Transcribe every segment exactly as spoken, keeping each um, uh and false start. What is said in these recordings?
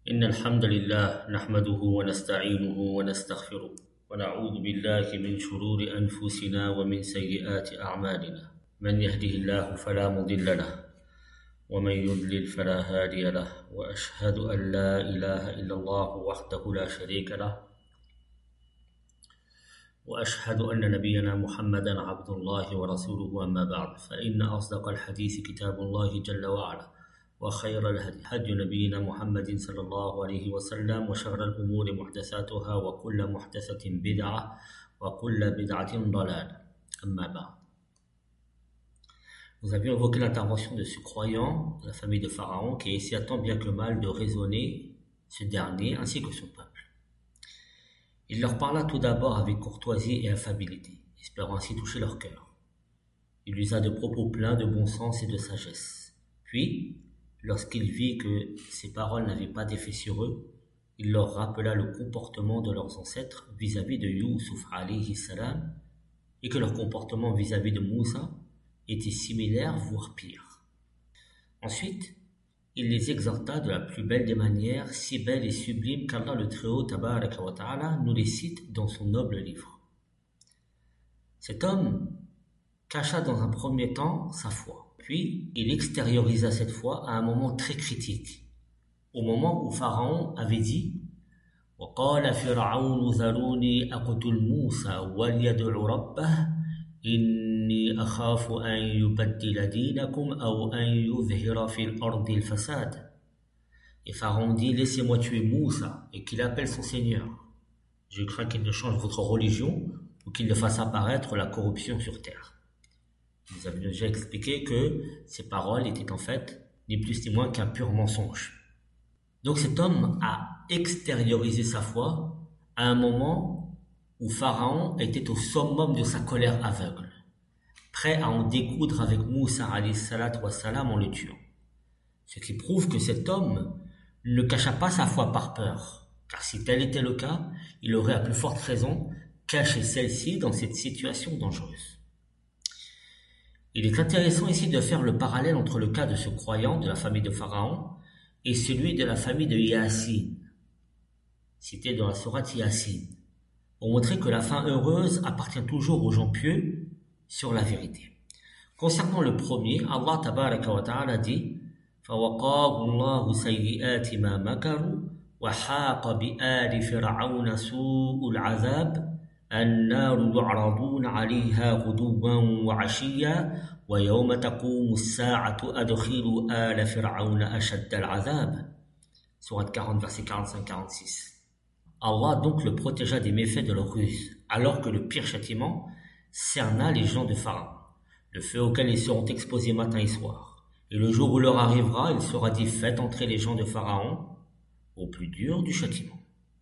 إن الحمد لله نحمده ونستعينه ونستغفره ونعوذ بالله من شرور أنفسنا ومن سيئات أعمالنا من يهده الله فلا مضل له ومن يضلل فلا هادي له وأشهد أن لا إله إلا الله وحده لا شريك له وأشهد أن نبينا محمدا عبد الله ورسوله أما بعد فإن أصدق الحديث كتاب الله جل وعلا وخير الهدي هدي نبينا محمد صلى الله عليه وسلم وشر الأمور محدثاتها وكل محدثة بدعة وكل بدعة ضلالة أما بعد. Nous avions évoqué l'intervention de ce croyant de la famille de Pharaon qui a essayé tant bien que mal de raisonner ce dernier ainsi que son peuple. Il leur parla tout d'abord avec courtoisie et affabilité, espérant ainsi toucher leur cœur. Il usa de propos pleins de bon sens et de sagesse. Puis, lorsqu'il vit que ses paroles n'avaient pas d'effet sur eux, il leur rappela le comportement de leurs ancêtres vis-à-vis de Youssouf alayhi salam et que leur comportement vis-à-vis de Moussa était similaire, voire pire. Ensuite, il les exhorta de la plus belle des manières, si belle et sublime qu'Allah le Très-Haut Tabaraka wa Ta'ala nous les cite dans son noble livre. Cet homme cacha dans un premier temps sa foi, puis il extériorisa cette foi à un moment très critique, au moment où Pharaon avait dit « وَقَالَ فِرْعَوْنُ ذَرُونِي أَقْتُلْ مُوسَى وَلْيَدْعُ رَبَّهُ إِنِّي أَخَافُ أَنْ يُبَدِّلَ دِينَكُمْ أَوْ أَنْ يُظْهِرَ فِي الْأَرْضِ الْفَسَادَ » Et Pharaon dit « Laissez-moi tuer Moussa et qu'il appelle son Seigneur. Je crains qu'il ne change votre religion ou qu'il ne fasse apparaître la corruption sur terre. » Nous avions déjà expliqué que ces paroles étaient en fait ni plus ni moins qu'un pur mensonge. Donc cet homme a extériorisé sa foi à un moment où Pharaon était au summum de sa colère aveugle, prêt à en découdre avec Moussa alayhi salatu wa salam en le tuant. Ce qui prouve que cet homme ne cacha pas sa foi par peur, car si tel était le cas, il aurait à plus forte raison caché celle-ci dans cette situation dangereuse. Il est intéressant ici de faire le parallèle entre le cas de ce croyant de la famille de Pharaon et celui de la famille de Yassine, cité dans la sourate Yassine, pour montrer que la fin heureuse appartient toujours aux gens pieux sur la vérité. Concernant le premier, Allah tabaraka wa ta'ala dit فَوَقَاهُ اللَّهُ سَيِّئَاتِ مَا مَكَرُوا وَحَاقَ بِآلِ فِرْعَوْنَ سُوءُ الْعَذَابِ النار يعرضون عليها غدوا وعشيا ويوم تقوم الساعة أدخلوا آل فرعون أشد العذاب. Sourate quarante, verset quarante-cinq quarante-six. Allah donc le protégea des méfaits de leur ruse, alors que le pire châtiment cerna les gens de Pharaon, le feu auquel ils seront exposés matin et soir. Et le jour où leur arrivera, il sera dit faites entrer les gens de Pharaon au plus dur du châtiment.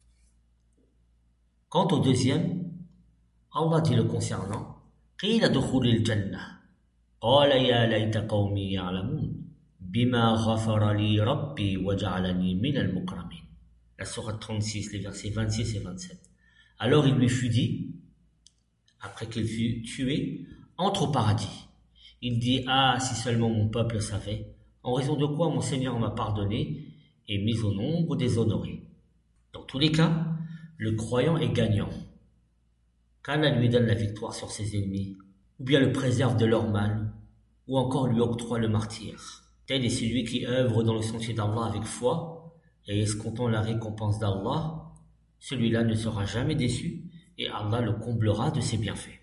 Quant au deuxième, Allah dit le concernant قِيلَ دُخُولِ الْجَنَّةِ قَالَ يَا لَيْتَ قَوْمِي يَعْلَمُونَ بِمَا غَفَرَ لِي رَبِّي وَجَعَلَنِي مِنَ الْمُكْرَمِينَ. La sourate trente-six, les versets vingt-six et vingt-sept. Alors il lui fut dit, après qu'il fut tué, entre au paradis. Il dit, ah, si seulement mon peuple savait, en raison de quoi mon Seigneur m'a pardonné et mis au nombre des honorés. Dans tous les cas, le croyant est gagnant. Qu'Allah lui donne la victoire sur ses ennemis, ou bien le préserve de leur mal, ou encore lui octroie le martyre. Tel est celui qui œuvre dans le sentier d'Allah avec foi, et escomptant la récompense d'Allah, celui-là ne sera jamais déçu, et Allah le comblera de ses bienfaits.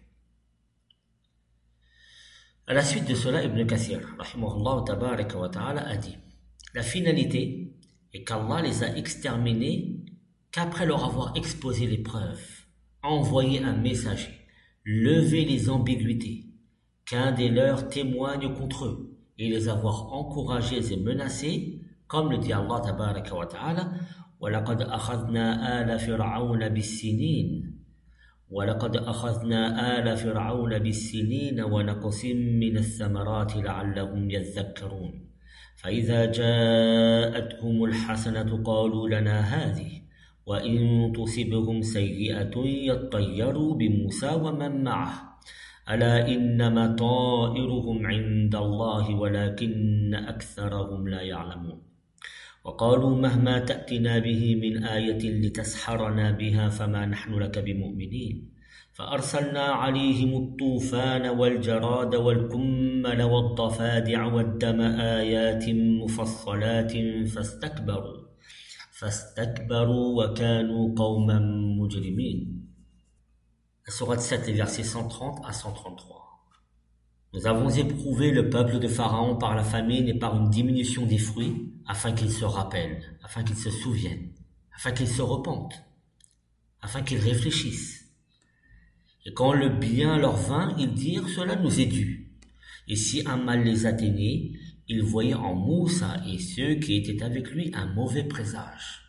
À la suite de cela, Ibn Kathir, rahimahullah tabaraka wa ta'ala, a dit « La finalité est qu'Allah les a exterminés qu'après leur avoir exposé les preuves, envoyer un messager, lever les ambiguïtés, qu'un des leurs témoigne contre eux, et les avoir encouragés et menacés, comme le dit Allah tabaraka wa ta'ala, وَلَقَدْ أَخَذْنَا آلَ فِرْعَوْنَ بِالسِّنِينَ وَلَقَدْ أَخَذْنَا آلَ فِرْعَوْنَ بِالسِّنِينَ وَنَقْصٍ مِّنَ الثَّمَرَاتِ لَعَلَّهُمْ يَذَّكَّرُونَ فَإِذَا جَاءَتْهُمُ الْحَسَنَةُ قَالُوا لَنَا هَذِهِ وَإِن تُصِبْهُمْ سَيِّئَةٌ يَطَّيَّرُوا بِمُوسَى وَمَن مَّعَهُ أَلَا إِنَّمَا طَائِرُهُمْ عِندَ اللَّهِ وَلَكِنَّ أَكْثَرَهُمْ لَا يَعْلَمُونَ وقالوا مهما تأتنا به من آية لتسحرنا بها فما نحن لك بمؤمنين فأرسلنا عليهم الطوفان والجراد والكمل والضفادع والدم آيات مفصلات فاستكبروا فاستكبروا وكانوا قوما مجرمين. La sourate sept, les versets cent trente à cent trente-trois. Nous avons éprouvé le peuple de Pharaon par la famine et par une diminution des fruits, afin qu'ils se rappellent, afin qu'ils se souviennent, afin qu'ils se repentent, afin qu'ils réfléchissent. Et quand le bien leur vint, ils dirent « Cela nous est dû ». Et si un mal les atteignait, ils voyaient en Moussa et ceux qui étaient avec lui un mauvais présage.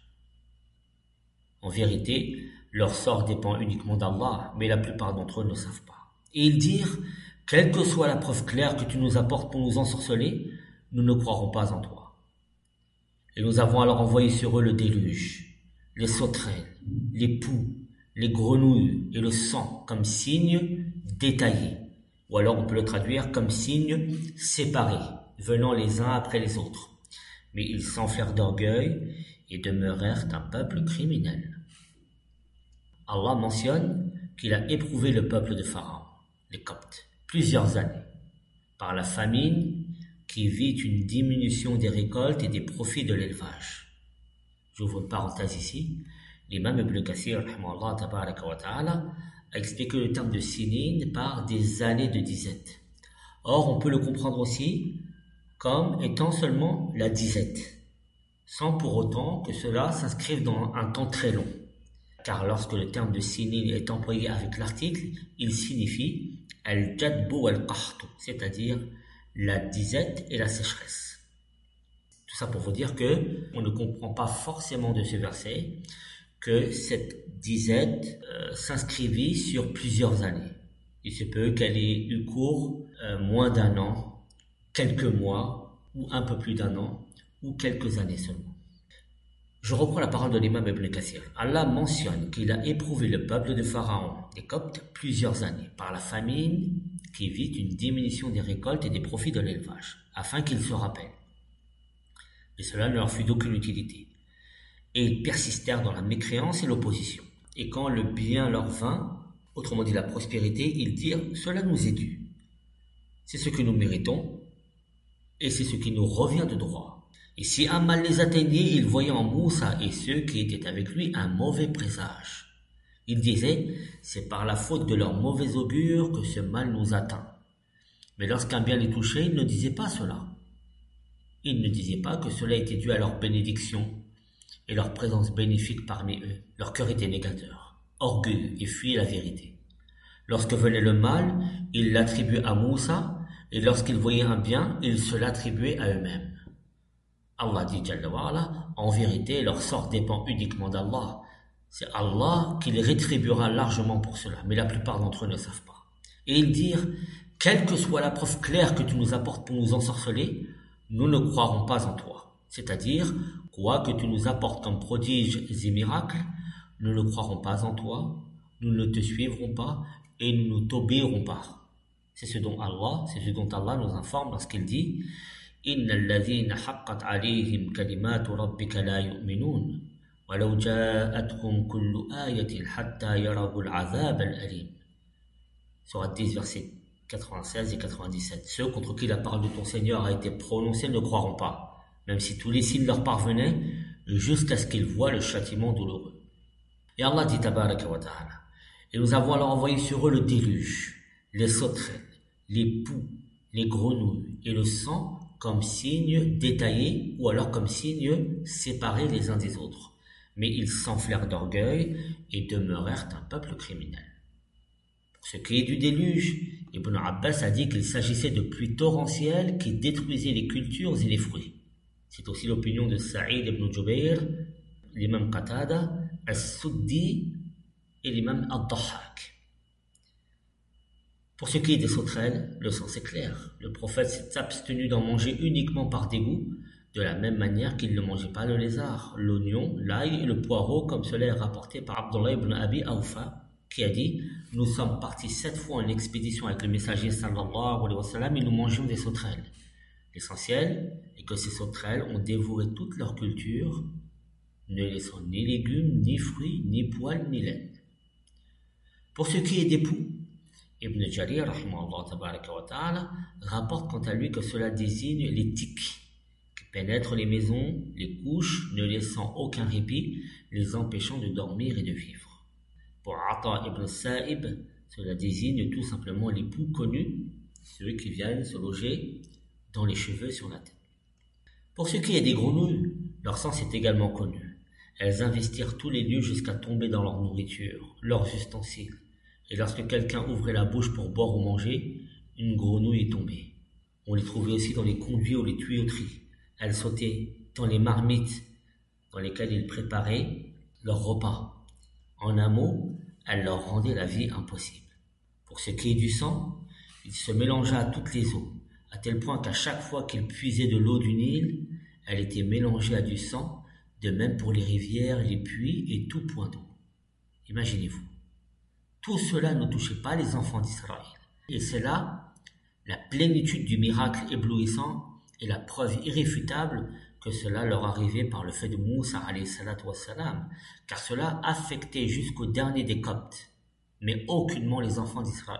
En vérité, leur sort dépend uniquement d'Allah, mais la plupart d'entre eux ne savent pas. Et ils dirent « Quelle que soit la preuve claire que tu nous apportes pour nous ensorceler, nous ne croirons pas en toi. » Et nous avons alors envoyé sur eux le déluge, les sauterelles, les poux, les grenouilles et le sang comme signes détaillés, ou alors on peut le traduire comme signes séparés, venant les uns après les autres. Mais ils s'enflèrent d'orgueil et demeurèrent un peuple criminel. Allah mentionne qu'il a éprouvé le peuple de Pharaon, les Coptes, plusieurs années, par la famine qui vit une diminution des récoltes et des profits de l'élevage. J'ouvre une parenthèse ici. L'imam Ibn Kathir, rahimahullah tabaraka wa ta'ala, a expliqué le terme de sinin par des années de disette. Or, on peut le comprendre aussi comme étant seulement la disette, sans pour autant que cela s'inscrive dans un temps très long. Car lorsque le terme de sinin est employé avec l'article, il signifie al-jadbu wal-qahtu, c'est-à-dire la disette et la sécheresse. Tout ça pour vous dire que on ne comprend pas forcément de ce verset que cette disette euh, s'inscrivit sur plusieurs années. Il se peut qu'elle ait eu cours euh, moins d'un an, quelques mois, ou un peu plus d'un an, ou quelques années seulement. Je reprends la parole de l'imam Ibn Kathir. Allah mentionne qu'il a éprouvé le peuple de Pharaon, les Coptes, plusieurs années, par la famine qui vit une diminution des récoltes et des profits de l'élevage, afin qu'ils se rappellent. Mais cela ne leur fut d'aucune utilité. Et ils persistèrent dans la mécréance et l'opposition. Et quand le bien leur vint, autrement dit la prospérité, ils dirent « Cela nous est dû. C'est ce que nous méritons, et c'est ce qui nous revient de droit. » Et si un mal les atteignait, ils voyaient en Moussa et ceux qui étaient avec lui un mauvais présage. Ils disaient « C'est par la faute de leur mauvais augure que ce mal nous atteint. » Mais lorsqu'un bien les touchait, ils ne disaient pas cela. Ils ne disaient pas que cela était dû à leur bénédiction et leur présence bénéfique parmi eux. Leur cœur était négateur, orgueilleux et fuyait la vérité. Lorsque venait le mal, ils l'attribuaient à Moussa, et lorsqu'ils voyaient un bien, ils se l'attribuaient à eux-mêmes. Allah dit Jalla wa ala, en vérité, leur sort dépend uniquement d'Allah. C'est Allah qui les rétribuera largement pour cela, mais la plupart d'entre eux ne savent pas. Et ils dirent, quelle que soit la preuve claire que tu nous apportes pour nous ensorceler, nous ne croirons pas en toi. C'est-à-dire, quoi que tu nous apportes comme prodiges et miracles, nous ne croirons pas en toi, nous ne te suivrons pas et nous ne t'obéirons pas. C'est ce dont Allah, c'est ce dont Allah nous informe lorsqu'il dit Innal ladhina haqqat alayhim kalimatu rabbika la yu'minun walau ja'atuhum kullu ayatin hatta yarawu al-'adhab al-alim. Sourate dix, versets quatre-vingt-seize et quatre-vingt-dix-sept. Ceux contre qui la parole de ton Seigneur a été prononcée ne croiront pas, même si tous les signes leur parvenaient, jusqu'à ce qu'ils voient le châtiment douloureux. Et Allah dit tabaraka wa ta'ala, et nous avons alors envoyé sur eux le déluge, les sauterelles, les poux, les grenouilles et le sang comme signes détaillés ou alors comme signes séparés les uns des autres. Mais ils s'enflèrent d'orgueil et demeurèrent un peuple criminel. Pour ce qui est du déluge, Ibn Abbas a dit qu'il s'agissait de pluies torrentielles qui détruisaient les cultures et les fruits. C'est aussi l'opinion de Saïd ibn Jubayr, l'imam Qatada, As-Suddi et l'imam Ad-Dahhak. Pour ce qui est des sauterelles, le sens est clair. Le prophète s'est abstenu d'en manger uniquement par dégoût, de la même manière qu'il ne mangeait pas le lézard, l'oignon, l'ail et le poireau, comme cela est rapporté par Abdullah ibn Abi Awfa, qui a dit « Nous sommes partis sept fois en expédition avec le messager sallallahu alayhi wa sallam et nous mangions des sauterelles. L'essentiel est que ces sauterelles ont dévoré toute leur culture, ne laissant ni légumes, ni fruits, ni poils, ni laine. Pour ce qui est des poux, Ibn Jarir rahimahullah tabaraka wa ta'ala, rapporte quant à lui que cela désigne les tiques qui pénètrent les maisons, les couches, ne laissant aucun répit, les empêchant de dormir et de vivre. Pour Ata ibn Sa'ib, cela désigne tout simplement les poux connus, ceux qui viennent se loger dans les cheveux sur la tête. Pour ce qui est des grenouilles, leur sens est également connu. Elles investirent tous les lieux jusqu'à tomber dans leur nourriture, leurs ustensiles. Et lorsque quelqu'un ouvrait la bouche pour boire ou manger, une grenouille est tombée. On les trouvait aussi dans les conduits ou les tuyauteries. Elles sautaient dans les marmites dans lesquelles ils préparaient leur repas. En un mot, elles leur rendaient la vie impossible. Pour ce qui est du sang, il se mélangea à toutes les eaux, à tel point qu'à chaque fois qu'ils puisaient de l'eau du Nil, elle était mélangée à du sang, de même pour les rivières, les puits et tout point d'eau. Imaginez-vous. Tout cela ne touchait pas les enfants d'Israël. Et c'est là la plénitude du miracle éblouissant et la preuve irréfutable que cela leur arrivait par le fait de Moussa alayhi salatu wassalam, car cela affectait jusqu'au dernier des Coptes, mais aucunement les enfants d'Israël.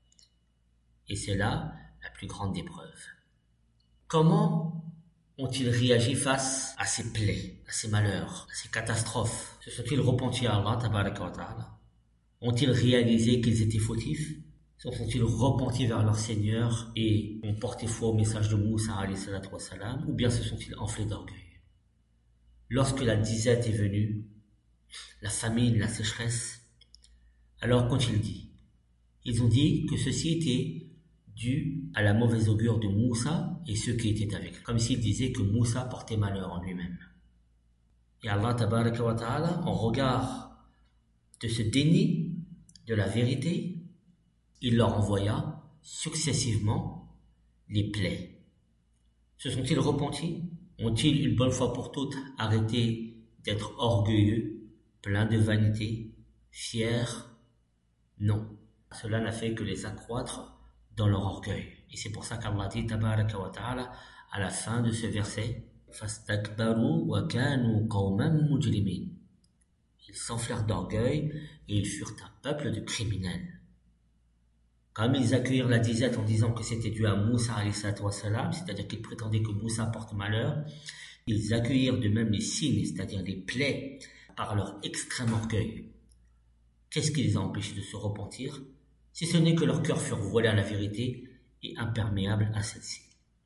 Et c'est là la plus grande des preuves. Comment ont-ils réagi face à ces plaies, à ces malheurs, à ces catastrophes? Se sont-ils repentis à Allah tabaraka wa ta'ala? Ont-ils réalisé qu'ils étaient fautifs? Se sont-ils repentis vers leur Seigneur et ont porté foi au message de Moussa alayhi salatu wassalam, ou bien se sont-ils enflés d'orgueil? Lorsque la disette est venue, la famine, la sécheresse, alors qu'ont-ils dit? Ils ont dit que ceci était dû à la mauvaise augure de Moussa et ceux qui étaient avec, comme s'ils disaient que Moussa portait malheur en lui-même. Et Allah tabaraka wa ta'ala, en regard de ce déni de la vérité, il leur envoya successivement les plaies. Se sont-ils repentis? Ont-ils une bonne fois pour toutes arrêté d'être orgueilleux, pleins de vanité, fiers? Non. Cela n'a fait que les accroître dans leur orgueil. Et c'est pour ça qu'Allah dit tabaraka wa ta'ala à la fin de ce verset, fastakbaru wa kanu qawman mujrimin. Ils s'enflèrent d'orgueil et ils furent un peuple de criminels. Comme ils accueillirent la disette en disant que c'était dû à Moussa alayhi salatu wassalam, c'est-à-dire qu'ils prétendaient que Moussa porte malheur, ils accueillirent de même les signes, c'est-à-dire les plaies, par leur extrême orgueil. Qu'est-ce qui les a empêchés de se repentir, si ce n'est que leurs cœurs furent voilés à la vérité et imperméables à celle-ci.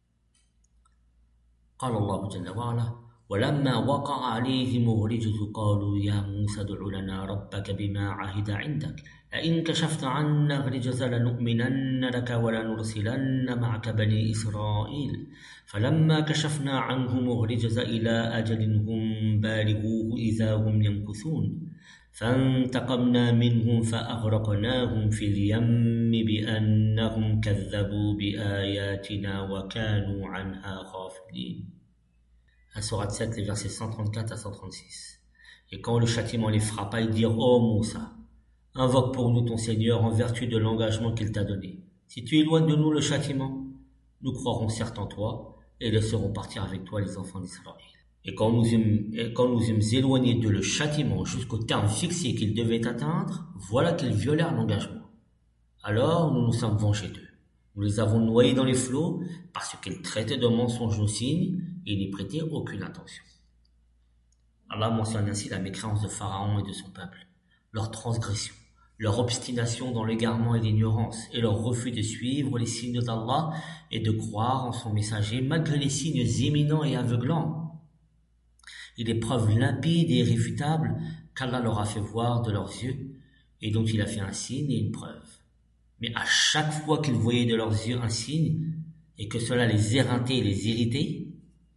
قال الله جل وعلا ولما وقع عليهم الرجز قالوا يا موسى ادع لنا ربك بما عهد عندك لئن كشفت عنا الرجز لنؤمنن لك ولنرسلن معك بني إسرائيل فلما كشفنا عنهم الرجز إلى أجل هم بالغوه إذا هم ينكثون فانتقمنا منهم فأغرقناهم في اليم بأنهم كذبوا بآياتنا وكانوا عنها غافلين. La sourate sept, les versets cent trente-quatre à cent trente-six. Et quand le châtiment les frappa, ils dirent: Ô Moussa, invoque pour nous ton Seigneur en vertu de l'engagement qu'il t'a donné. Si tu éloignes de nous le châtiment, nous croirons certes en toi et laisserons partir avec toi les enfants d'Israël. Et quand nous eûmes, et quand nous eûmes éloignés de le châtiment jusqu'au terme fixé qu'ils devaient atteindre, voilà qu'ils violèrent l'engagement. Alors nous nous sommes vengés d'eux. Nous les avons noyés dans les flots parce qu'ils traitaient de mensonges nos signes et n'y prêtaient aucune attention. Allah mentionne ainsi la mécréance de Pharaon et de son peuple, leur transgression, leur obstination dans l'égarement et l'ignorance, et leur refus de suivre les signes d'Allah et de croire en son messager malgré les signes éminents et aveuglants, et les preuves limpides et irréfutables qu'Allah leur a fait voir de leurs yeux et dont il a fait un signe et une preuve. Mais à chaque fois qu'ils voyaient de leurs yeux un signe et que cela les éreintait et les irritait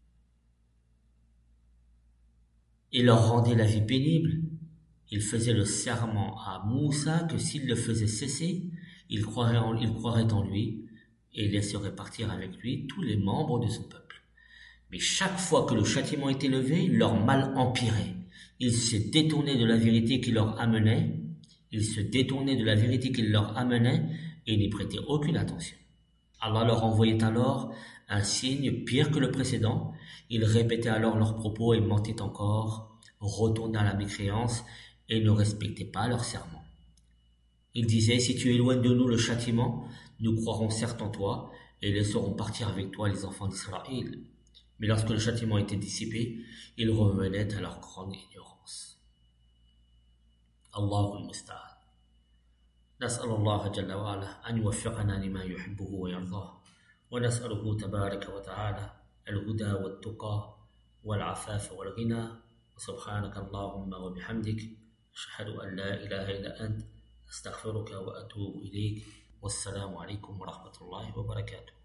et leur rendait la vie pénible, ils faisaient le serment à Moussa que s'il le faisait cesser, il croirait en, il croirait en lui et laisserait partir avec lui tous les membres de son peuple. Mais chaque fois que le châtiment était levé, leur mal empirait. Ils se détournaient de la vérité qui leur amenait, ils se détournaient de la vérité qu'il leur amenait et n'y prêtaient aucune attention. Allah leur envoyait alors un signe pire que le précédent. Ils répétaient alors leurs propos et mentaient encore, retournaient à la mécréance et ne respectaient pas leur serment. Ils disaient, si tu éloignes de nous le châtiment, nous croirons certes en toi et laisserons partir avec toi les enfants d'Israël. Mais lorsque le châtiment était dissipé, ils revenaient à leur grande ignorance. Allahu al-Musta'an. نسأل الله جل وعلا أن يوفقنا لما يحبه ويرضاه ونسأله تبارك وتعالى الهدى والتقى والعفاف والغنى وسبحانك اللهم وبحمدك أشهد أن لا إله إلا أنت أستغفرك وأتوب إليك والسلام عليكم ورحمة الله وبركاته.